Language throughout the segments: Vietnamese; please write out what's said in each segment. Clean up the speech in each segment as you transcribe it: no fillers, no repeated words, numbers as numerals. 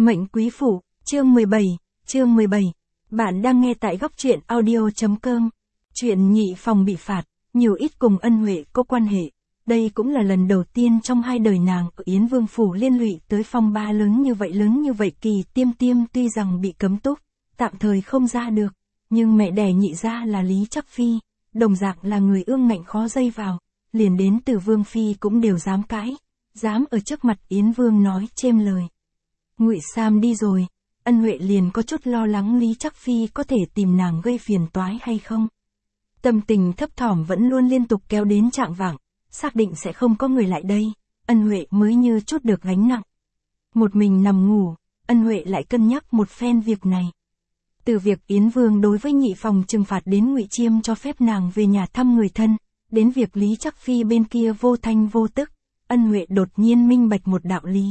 Mệnh Quý Phủ, chương 17. Bạn đang nghe tại góc truyện audio.com. Chuyện nhị phòng bị phạt, nhiều ít cùng Ân Huệ có quan hệ. Đây cũng là lần đầu tiên trong hai đời nàng ở Yến Vương Phủ liên lụy tới phong ba lớn như vậy. Kỳ Tiêm Tiêm tuy rằng bị cấm túc, tạm thời không ra được, nhưng mẹ đẻ nhị ra là Lý Trắc Phi, đồng dạng là người ương ngạnh khó dây vào, liền đến từ Vương Phi cũng đều dám cãi, dám ở trước mặt Yến Vương nói chêm lời. Ngụy Sam đi rồi, Ân Huệ liền có chút lo lắng Lý Trắc Phi có thể tìm nàng gây phiền toái hay không. Tâm tình thấp thỏm vẫn luôn liên tục kéo đến trạng vạng, xác định sẽ không có người lại đây, Ân Huệ mới như chút được gánh nặng. Một mình nằm ngủ, Ân Huệ lại cân nhắc một phen việc này. Từ việc Yến Vương đối với nhị phòng trừng phạt đến Ngụy Chiêm cho phép nàng về nhà thăm người thân, đến việc Lý Trắc Phi bên kia vô thanh vô tức, Ân Huệ đột nhiên minh bạch một đạo lý.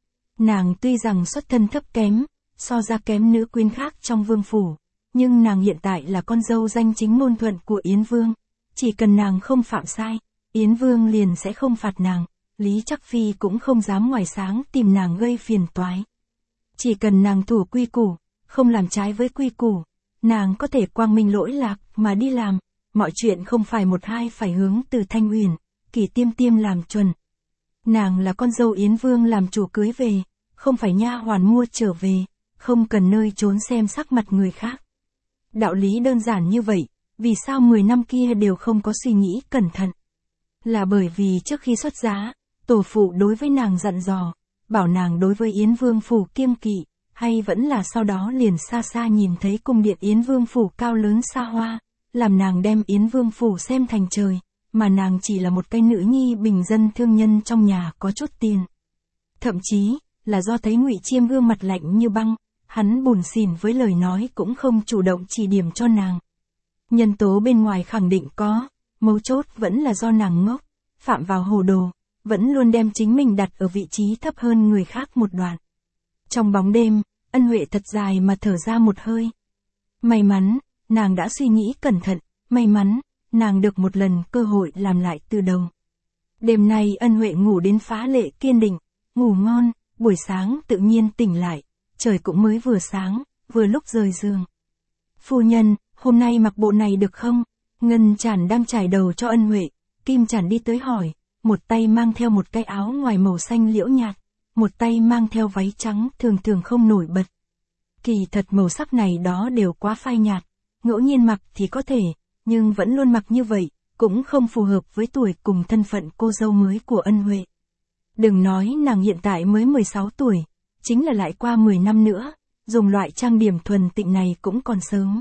Nàng tuy rằng xuất thân thấp kém, so ra kém nữ quyến khác trong vương phủ, nhưng nàng hiện tại là con dâu danh chính ngôn thuận của Yến Vương. Chỉ cần nàng không phạm sai, Yến Vương liền sẽ không phạt nàng, Lý Trắc Phi cũng không dám ngoài sáng tìm nàng gây phiền toái. Chỉ cần nàng thủ quy củ, không làm trái với quy củ, nàng có thể quang minh lỗi lạc mà đi làm, mọi chuyện không phải một hai phải hướng từ Thanh Uyển, Kỳ Tiêm Tiêm làm chuẩn. Nàng là con dâu Yến Vương làm chủ cưới về, không phải nha hoàn mua trở về, không cần nơi trốn xem sắc mặt người khác. Đạo lý đơn giản như vậy, vì sao 10 năm kia đều không có suy nghĩ cẩn thận? Là bởi vì trước khi xuất giá, tổ phụ đối với nàng dặn dò, bảo nàng đối với Yến Vương Phủ kiêng kỵ, hay vẫn là sau đó liền xa xa nhìn thấy cung điện Yến Vương Phủ cao lớn xa hoa, làm nàng đem Yến Vương Phủ xem thành trời, mà nàng chỉ là một cái nữ nhi bình dân thương nhân trong nhà có chút tiền. Thậm chí, là do thấy Ngụy Chiêm gương mặt lạnh như băng, hắn buồn xỉn với lời nói cũng không chủ động chỉ điểm cho nàng. Nhân tố bên ngoài khẳng định có, mấu chốt vẫn là do nàng ngốc, phạm vào hồ đồ, vẫn luôn đem chính mình đặt ở vị trí thấp hơn người khác một đoạn. Trong bóng đêm, Ân Huệ thật dài mà thở ra một hơi. May mắn, nàng đã suy nghĩ cẩn thận, may mắn, nàng được một lần cơ hội làm lại từ đầu. Đêm nay Ân Huệ ngủ đến phá lệ kiên định, ngủ ngon, buổi sáng tự nhiên tỉnh lại, trời cũng mới vừa sáng, vừa lúc rời giường. Phu nhân, hôm nay mặc bộ này được không? Ngân Trản đang trải đầu cho Ân Huệ, Kim Trản đi tới hỏi, một tay mang theo một cái áo ngoài màu xanh liễu nhạt, một tay mang theo váy trắng thường không nổi bật. Kỳ thật màu sắc này đó đều quá phai nhạt, ngẫu nhiên mặc thì có thể, nhưng vẫn luôn mặc như vậy, cũng không phù hợp với tuổi cùng thân phận cô dâu mới của Ân Huệ. Đừng nói nàng hiện tại mới 16 tuổi, chính là lại qua 10 năm nữa, dùng loại trang điểm thuần tịnh này cũng còn sớm.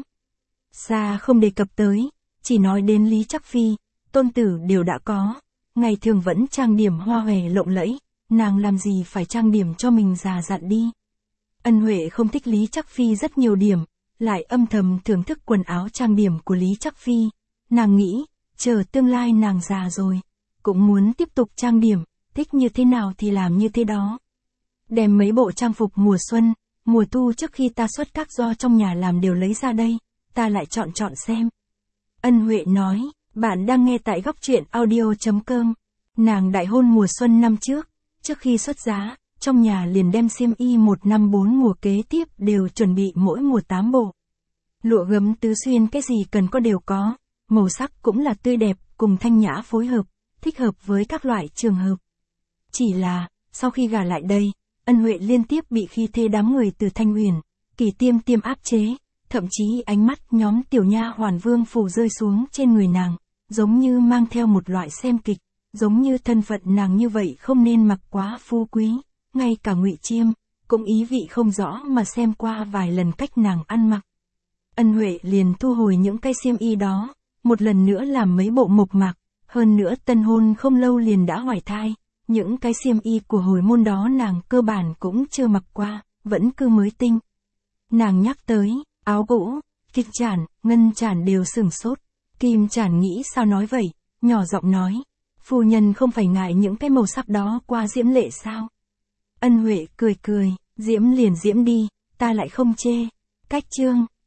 Xa không đề cập tới, chỉ nói đến Lý Trắc Phi, tôn tử đều đã có, ngày thường vẫn trang điểm hoa hòe lộng lẫy, nàng làm gì phải trang điểm cho mình già dặn đi. Ân Huệ không thích Lý Trắc Phi rất nhiều điểm, lại âm thầm thưởng thức quần áo trang điểm của Lý Trắc Phi, nàng nghĩ, chờ tương lai nàng già rồi, cũng muốn tiếp tục trang điểm, thích như thế nào thì làm như thế đó. Đem mấy bộ trang phục mùa xuân, mùa thu trước khi ta xuất các do trong nhà làm đều lấy ra đây, ta lại chọn xem. Ân Huệ nói, bạn đang nghe tại góc truyện audio.com. Nàng đại hôn mùa xuân năm trước khi xuất giá, trong nhà liền đem xiêm y 1 năm 4 mùa kế tiếp đều chuẩn bị mỗi mùa 8 bộ. Lụa gấm tứ xuyên cái gì cần có đều có, màu sắc cũng là tươi đẹp, cùng thanh nhã phối hợp, thích hợp với các loại trường hợp. Chỉ là, sau khi gả lại đây, Ân Huệ liên tiếp bị khi thê đám người từ Thanh Uyển, Kỳ Tiêm Tiêm áp chế, thậm chí ánh mắt nhóm tiểu nha hoàn Vương Phủ rơi xuống trên người nàng, giống như mang theo một loại xem kịch, giống như thân phận nàng như vậy không nên mặc quá phú quý, ngay cả Ngụy Chiêm, cũng ý vị không rõ mà xem qua vài lần cách nàng ăn mặc. Ân Huệ liền thu hồi những cái xiêm y đó, một lần nữa làm mấy bộ mộc mạc, hơn nữa tân hôn không lâu liền đã hoài thai. Những cái xiêm y của hồi môn đó nàng cơ bản cũng chưa mặc qua, vẫn cứ mới tinh. Nàng nhắc tới, áo gỗ, Kim Trản, Ngân Trản đều sửng sốt. Kim Trản nghĩ sao nói vậy, nhỏ giọng nói, phu nhân không phải ngại những cái màu sắc đó qua diễm lệ sao? Ân Huệ cười, diễm liền diễm đi, ta lại không chê. Cách chương.